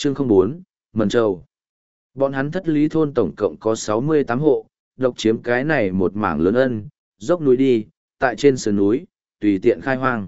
Chương 04, Mần Châu. Bọn hắn Thất Lý thôn tổng cộng có 68 hộ, độc chiếm cái này một mảng lớn ân, dốc núi đi, tại trên sườn núi, tùy tiện khai hoang.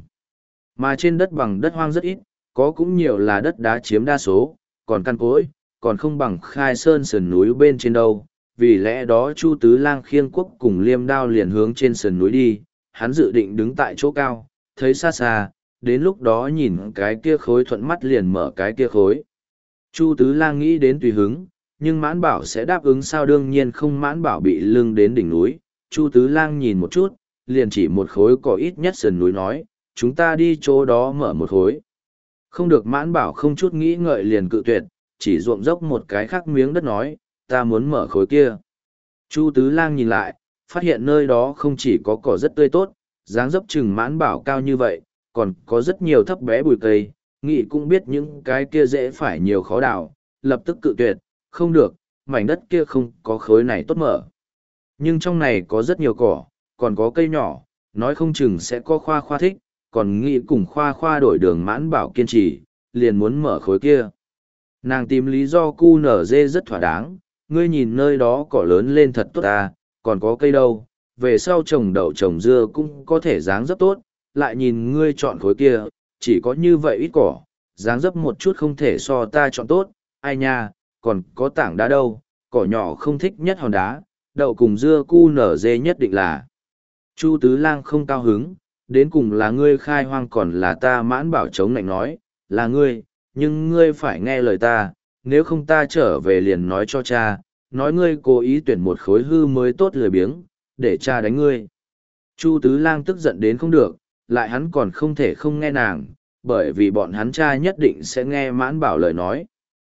Mà trên đất bằng đất hoang rất ít, có cũng nhiều là đất đá chiếm đa số, còn căn cối, còn không bằng khai sơn sườn núi bên trên đâu. Vì lẽ đó Chu Tứ Lang khiêng quốc cùng liêm đao liền hướng trên sườn núi đi, hắn dự định đứng tại chỗ cao, thấy xa xa, đến lúc đó nhìn cái kia khối thuận mắt liền mở cái kia khối. Chu Tứ Lang nghĩ đến tùy hứng, nhưng Mãn Bảo sẽ đáp ứng sao, đương nhiên không. Mãn Bảo bị lưng đến đỉnh núi, Chu Tứ Lang nhìn một chút, liền chỉ một khối cỏ ít nhất sườn núi nói, chúng ta đi chỗ đó mở một khối. Không được. Mãn Bảo không chút nghĩ ngợi liền cự tuyệt, chỉ ruộng dốc một cái khác miếng đất nói, ta muốn mở khối kia. Chu Tứ Lang nhìn lại, phát hiện nơi đó không chỉ có cỏ rất tươi tốt, dáng dấp chừng Mãn Bảo cao như vậy, còn có rất nhiều thấp bé bụi cây, nghĩ cũng biết những cái kia dễ phải nhiều khó đào, lập tức cự tuyệt, không được, mảnh đất kia không có khối này tốt mở. Nhưng trong này có rất nhiều cỏ, còn có cây nhỏ, nói không chừng sẽ có Khoa Khoa thích, còn nghĩ cùng Khoa Khoa đổi đường. Mãn Bảo kiên trì, liền muốn mở khối kia. Nàng tìm lý do cu nở dê rất thỏa đáng, ngươi nhìn nơi đó cỏ lớn lên thật tốt ta, còn có cây đâu, về sau trồng đậu trồng dưa cũng có thể dáng dấp tốt, lại nhìn ngươi chọn khối kia, chỉ có như vậy ít cỏ, dáng dấp một chút không thể so ta chọn tốt, ai nha, còn có tảng đá đâu, cỏ nhỏ không thích nhất hòn đá, đậu cùng dưa cu nở dê nhất định là. Chu Tứ Lang không cao hứng, đến cùng là ngươi khai hoang còn là ta. Mãn Bảo chống lạnh nói, là ngươi, nhưng ngươi phải nghe lời ta, nếu không ta trở về liền nói cho cha, nói ngươi cố ý tuyển một khối hư mới tốt lười biếng, để cha đánh ngươi. Chu Tứ Lang tức giận đến không được, lại hắn còn không thể không nghe nàng, bởi vì bọn hắn cha nhất định sẽ nghe Mãn Bảo lời nói.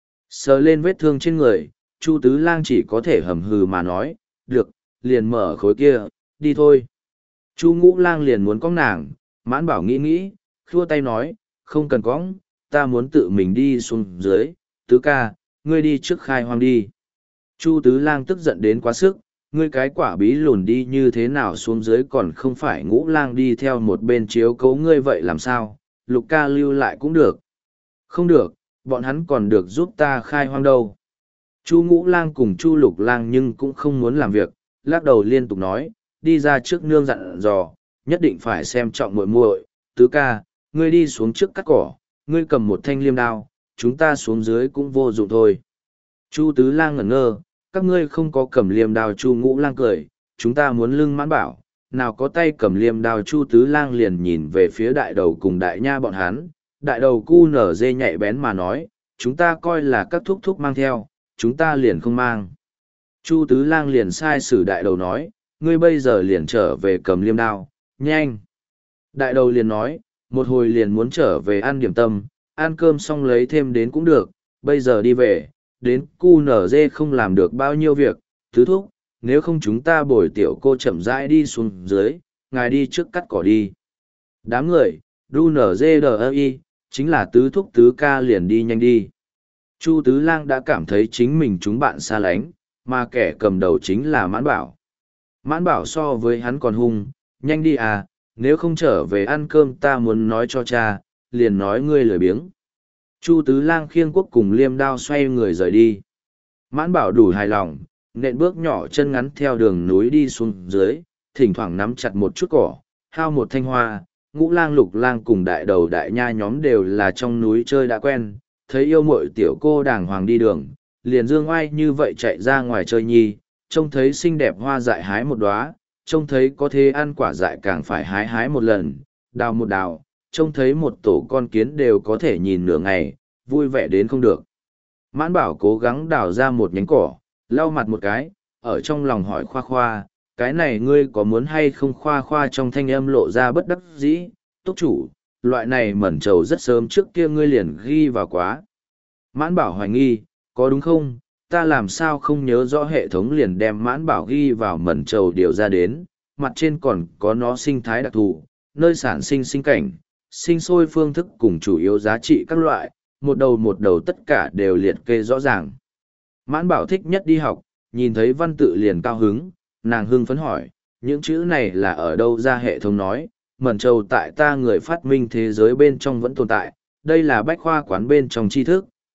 Sờ lên vết thương trên người, Chu Tứ Lang chỉ có thể hầm hừ mà nói, được, liền mở khối kia, đi thôi. Chu Ngũ Lang liền muốn cõng nàng, Mãn Bảo nghĩ nghĩ, khua tay nói, không cần cõng, ta muốn tự mình đi xuống dưới, Tứ ca, ngươi đi trước khai hoang đi. Chu Tứ Lang tức giận đến quá sức, ngươi cái quả bí lùn đi như thế nào xuống dưới, còn không phải Ngũ Lang đi theo một bên chiếu cố ngươi vậy làm sao, Lục ca lưu lại cũng được. Không được, bọn hắn còn được giúp ta khai hoang đâu. Chu Ngũ Lang cùng Chu Lục Lang nhưng cũng không muốn làm việc, lắc đầu liên tục nói, đi ra trước nương dặn dò, nhất định phải xem trọng muội muội. Tứ ca, ngươi đi xuống trước cắt cỏ, ngươi cầm một thanh liêm đao, chúng ta xuống dưới cũng vô dụng thôi. Chu Tứ Lang ngẩn ngơ, các ngươi không có cầm liêm đao. Chu Ngũ Lang cười, chúng ta muốn lưng Mãn Bảo, nào có tay cầm liêm đao. Chu Tứ Lang liền nhìn về phía đại đầu cùng đại nha bọn hắn, đại đầu cu nở dê nhạy bén mà nói, chúng ta coi là các thúc thúc mang theo, chúng ta liền không mang. Chu Tứ Lang liền sai sử đại đầu nói, ngươi bây giờ liền trở về cầm liêm đao, nhanh. Đại đầu liền nói, một hồi liền muốn trở về ăn điểm tâm, ăn cơm xong lấy thêm đến cũng được, bây giờ đi về, đến cu nở dê không làm được bao nhiêu việc, tứ thúc, nếu không chúng ta bồi tiểu cô chậm rãi đi xuống dưới, ngài đi trước cắt cỏ đi. Đám người, đu nở dê đờ y, chính là tứ thúc tứ ca liền đi nhanh đi. Chu Tứ Lang đã cảm thấy chính mình chúng bạn xa lánh, mà kẻ cầm đầu chính là Mãn Bảo. Mãn Bảo so với hắn còn hung, nhanh đi à, nếu không trở về ăn cơm ta muốn nói cho cha, liền nói ngươi lười biếng. Chu Tứ Lang khiêng quốc cùng liêm đao xoay người rời đi. Mãn Bảo đủ hài lòng, nện bước nhỏ chân ngắn theo đường núi đi xuống dưới, thỉnh thoảng nắm chặt một chút cỏ, hao một thanh hoa. Ngũ Lang Lục Lang cùng đại đầu đại nha nhóm đều là trong núi chơi đã quen, thấy yêu muội tiểu cô đàng hoàng đi đường, liền dương oai như vậy chạy ra ngoài chơi nhi, trông thấy xinh đẹp hoa dại hái một đóa, trông thấy có thế ăn quả dại càng phải hái hái một lần, đào một đào, trông thấy một tổ con kiến đều có thể nhìn nửa ngày, vui vẻ đến không được. Mãn Bảo cố gắng đào ra một nhánh cỏ, lau mặt một cái, ở trong lòng hỏi Khoa Khoa, cái này ngươi có muốn hay không? Khoa Khoa trong thanh âm lộ ra bất đắc dĩ, túc chủ, loại này mẩn trầu rất sớm trước kia ngươi liền ghi vào quá. Mãn Bảo hoài nghi, có đúng không? Ta làm sao không nhớ rõ, hệ thống liền đem Mãn Bảo ghi vào mẩn trầu điều ra đến, mặt trên còn có nó sinh thái đặc thù, nơi sản sinh sinh cảnh, sinh sôi phương thức cùng chủ yếu giá trị các loại, một đầu tất cả đều liệt kê rõ ràng. Mãn Bảo thích nhất đi học, nhìn thấy văn tự liền cao hứng, nàng hưng phấn hỏi, những chữ này là ở đâu ra? Hệ thống nói, mẩn trầu tại ta người phát minh thế giới bên trong vẫn tồn tại, đây là bách khoa quán bên trong tri thức,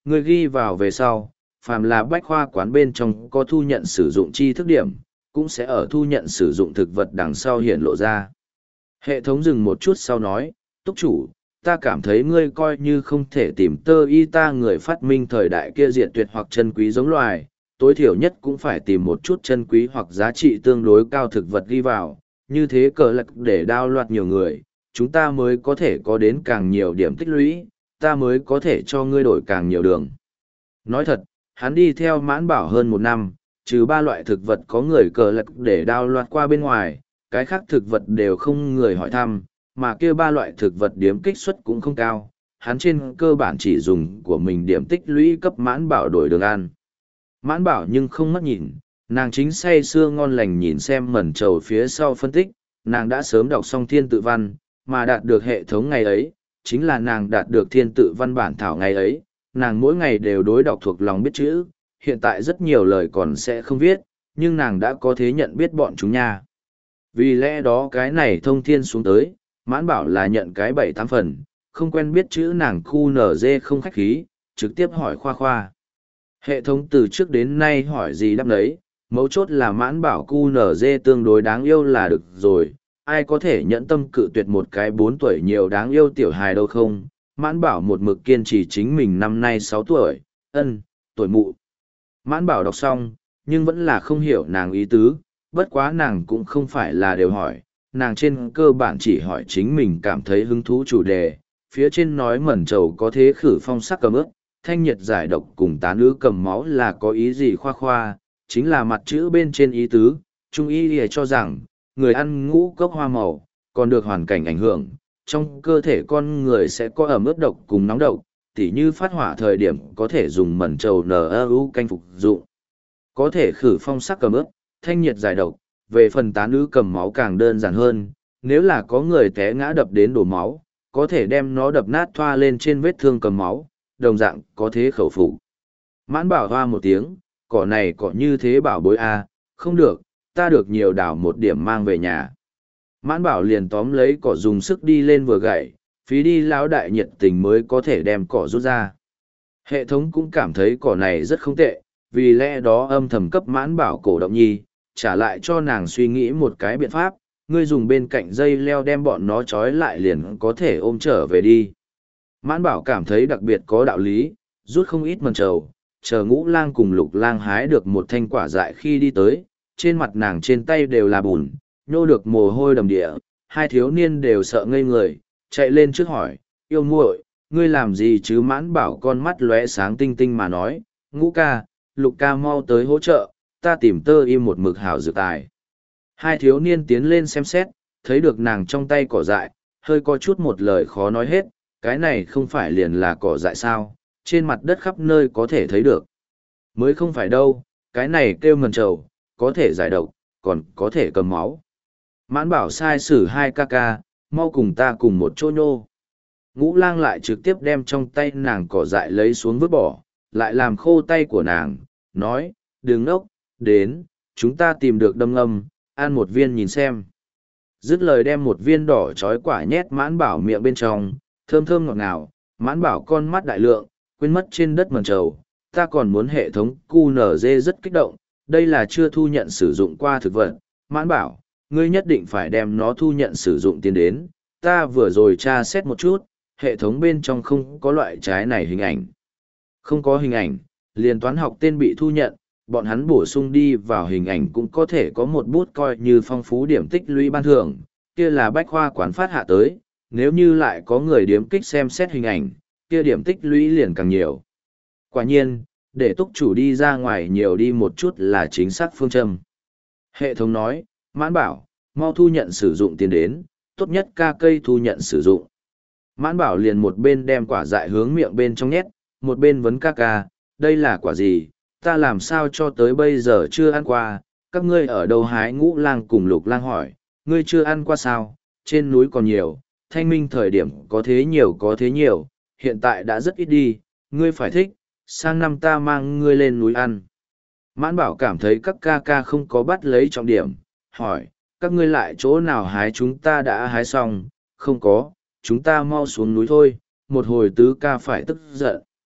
Người ghi vào về sau, phàm là bách khoa quán bên trong có thu nhận sử dụng chi thức điểm, cũng sẽ ở thu nhận sử dụng thực vật đằng sau hiển lộ ra. Hệ thống dừng một chút sau nói, túc chủ, ta cảm thấy ngươi coi như không thể tìm tơ y ta người phát minh thời đại kia diệt tuyệt hoặc chân quý giống loài, tối thiểu nhất cũng phải tìm một chút chân quý hoặc giá trị tương đối cao thực vật ghi vào, như thế cờ lạc để đao loạt nhiều người, chúng ta mới có thể có đến càng nhiều điểm tích lũy, ta mới có thể cho ngươi đổi càng nhiều đường. Nói thật, hắn đi theo mãn bảo hơn một năm, trừ ba loại thực vật có người cờ lạc để đao loạt qua bên ngoài, cái khác thực vật đều không người hỏi thăm, mà kia ba loại thực vật điểm kích suất cũng không cao, hắn trên cơ bản chỉ dùng của mình điểm tích lũy cấp mãn bảo đổi đường ăn. Mãn bảo nhưng không mất nhìn, nàng chính say sưa ngon lành nhìn xem mẩn trầu phía sau phân tích, nàng đã sớm đọc xong thiên tự văn, mà đạt được hệ thống ngày ấy, chính là nàng đạt được thiên tự văn bản thảo ngày ấy, nàng mỗi ngày đều đối đọc thuộc lòng biết chữ, hiện tại rất nhiều lời còn sẽ không viết, nhưng nàng đã có thế nhận biết bọn chúng nha. Vì lẽ đó cái này thông thiên xuống tới, mãn bảo là nhận cái 7-8 phần, không quen biết chữ nàng khu nở dê không khách khí, trực tiếp hỏi khoa khoa. Hệ thống từ trước đến nay hỏi gì đáp đấy, mấu chốt là mãn bảo cu nở dê tương đối đáng yêu là được rồi, ai có thể nhẫn tâm cự tuyệt một cái 4 tuổi nhiều đáng yêu tiểu hài đâu không, mãn bảo một mực kiên trì chính mình năm nay 6 tuổi, tuổi mụ. Mãn bảo đọc xong, nhưng vẫn là không hiểu nàng ý tứ, bất quá nàng cũng không phải là đều hỏi, nàng trên cơ bản chỉ hỏi chính mình cảm thấy hứng thú chủ đề, phía trên nói mẩn trầu có thế khử phong sắc cầm ướp, thanh nhiệt giải độc cùng tán ứ cầm máu là có ý gì khoa khoa, chính là mặt chữ bên trên ý tứ, trung y lìa cho rằng, người ăn ngũ cốc hoa màu, còn được hoàn cảnh ảnh hưởng, trong cơ thể con người sẽ có ẩm ướt độc cùng nóng độc, tỉ như phát hỏa thời điểm có thể dùng mẩn trầu NU canh phục dụng. Có thể khử phong sắc cầm ướp, thanh nhiệt giải độc, về phần tán ứ cầm máu càng đơn giản hơn, nếu là có người té ngã đập đến đổ máu, có thể đem nó đập nát thoa lên trên vết thương cầm máu, đồng dạng có thế khẩu phục. Mãn bảo hoa một tiếng, cỏ này cỏ như thế bảo bối a, không được, ta được nhiều đảo một điểm mang về nhà. Mãn bảo liền tóm lấy cỏ dùng sức đi lên vừa gậy, phí đi lão đại nhiệt tình mới có thể đem cỏ rút ra. Hệ thống cũng cảm thấy cỏ này rất không tệ, vì lẽ đó âm thầm cấp mãn bảo cổ động nhi, trả lại cho nàng suy nghĩ một cái biện pháp, ngươi dùng bên cạnh dây leo đem bọn nó trói lại liền có thể ôm trở về đi. Mãn bảo cảm thấy đặc biệt có đạo lý, rút không ít mần trầu, chờ ngũ lang cùng lục lang hái được một thanh quả dại khi đi tới, trên mặt nàng trên tay đều là bùn, nhô được mồ hôi đầm địa, hai thiếu niên đều sợ ngây người, chạy lên trước hỏi, yêu muội, ngươi làm gì chứ? Mãn bảo con mắt lóe sáng tinh tinh mà nói, ngũ ca, lục ca mau tới hỗ trợ, ta tìm tơ im một mực hảo dược tài. Hai thiếu niên tiến lên xem xét, thấy được nàng trong tay cỏ dại, hơi có chút một lời khó nói hết, cái này không phải liền là cỏ dại sao, trên mặt đất khắp nơi có thể thấy được. Mới không phải đâu, cái này kêu mần trầu, có thể giải độc, còn có thể cầm máu. Mãn bảo sai sử hai ca ca, mau cùng ta cùng một chỗ nhô. Ngũ lang lại trực tiếp đem trong tay nàng cỏ dại lấy xuống vứt bỏ, lại làm khô tay của nàng, nói, đừng nốc, đến, chúng ta tìm được đâm ngâm, ăn một viên nhìn xem. Dứt lời đem một viên đỏ trói quả nhét mãn bảo miệng bên trong, thơm thơm ngọt ngào, mãn bảo con mắt đại lượng, quên mất trên đất mần trầu, ta còn muốn hệ thống QNZ rất kích động, đây là chưa thu nhận sử dụng qua thực vật, mãn bảo, ngươi nhất định phải đem nó thu nhận sử dụng tiền đến, ta vừa rồi tra xét một chút, hệ thống bên trong không có loại trái này hình ảnh. Không có hình ảnh, liền toán học tên bị thu nhận, bọn hắn bổ sung đi vào hình ảnh cũng có thể có một bút coi như phong phú điểm tích lũy ban thưởng, kia là bách khoa quán phát hạ tới, nếu như lại có người điếm kích xem xét hình ảnh, kia điểm tích lũy liền càng nhiều. Quả nhiên, để túc chủ đi ra ngoài nhiều đi một chút là chính xác phương châm. Hệ thống nói, mãn bảo, mau thu nhận sử dụng tiền đến, tốt nhất ca cây thu nhận sử dụng. Mãn bảo liền một bên đem quả dại hướng miệng bên trong nhét, một bên vấn ca ca, đây là quả gì, ta làm sao cho tới bây giờ chưa ăn qua, các ngươi ở đâu hái? Ngũ lang cùng lục lang hỏi, ngươi chưa ăn qua sao, trên núi còn nhiều, thanh minh thời điểm có thế nhiều, hiện tại đã rất ít đi, ngươi phải thích, sang năm ta mang ngươi lên núi ăn. Mãn bảo cảm thấy các ca ca không có bắt lấy trọng điểm, hỏi, các ngươi lại chỗ nào hái? Chúng ta đã hái xong, không có, chúng ta mau xuống núi thôi, một hồi tứ ca phải tức giận.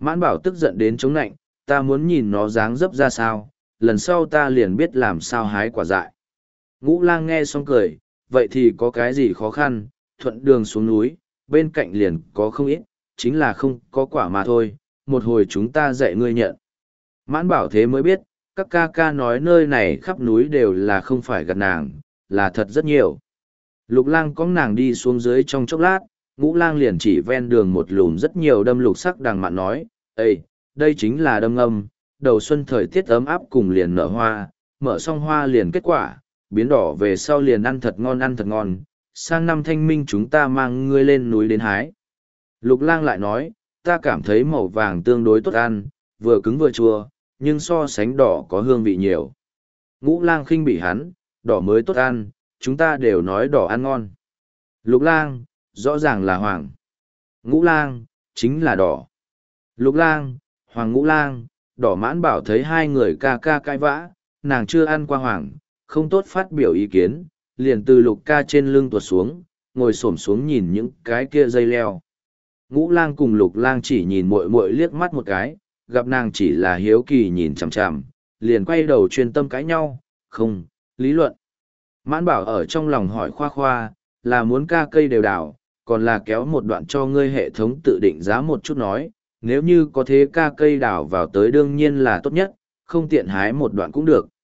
Mãn bảo tức giận đến chống nạnh, ta muốn nhìn nó dáng dấp ra sao, lần sau ta liền biết làm sao hái quả dại. Ngũ lang nghe xong cười, vậy thì có cái gì khó khăn, thuận đường xuống núi, bên cạnh liền có không ít, chính là không có quả mà thôi, một hồi chúng ta dạy ngươi nhận. Mãn bảo thế mới biết, các ca ca nói nơi này khắp núi đều là không phải gặt nàng, là thật rất nhiều. Lục lang có nàng đi xuống dưới trong chốc lát, ngũ lang liền chỉ ven đường một lùm rất nhiều đâm lục sắc đằng mạn nói, ê, đây chính là đâm ngâm, đầu xuân thời tiết ấm áp cùng liền nở hoa, mở xong hoa liền kết quả, biến đỏ về sau liền ăn thật ngon, sang năm thanh minh chúng ta mang ngươi lên núi đến hái. Lục lang lại nói, ta cảm thấy màu vàng tương đối tốt ăn, vừa cứng vừa chua, nhưng so sánh đỏ có hương vị nhiều. Ngũ lang khinh bỉ hắn, đỏ mới tốt ăn, chúng ta đều nói đỏ ăn ngon. Lục lang, rõ ràng là hoàng. Ngũ lang, chính là đỏ. Lục lang, hoàng ngũ lang, đỏ mãn bảo thấy hai người ca ca cãi vã, nàng chưa ăn qua hoàng, không tốt phát biểu ý kiến, liền từ lục ca trên lưng tuột xuống, ngồi xổm xuống nhìn những cái kia dây leo. Ngũ lang cùng lục lang chỉ nhìn muội muội liếc mắt một cái, gặp nàng chỉ là hiếu kỳ nhìn chằm chằm, liền quay đầu chuyên tâm cãi nhau, không, lý luận. Mãn bảo ở trong lòng hỏi khoa khoa, là muốn ca cây đều đào, còn là kéo một đoạn cho ngươi hệ thống tự định giá một chút nói, nếu như có thế ca cây đào vào tới đương nhiên là tốt nhất, không tiện hái một đoạn cũng được.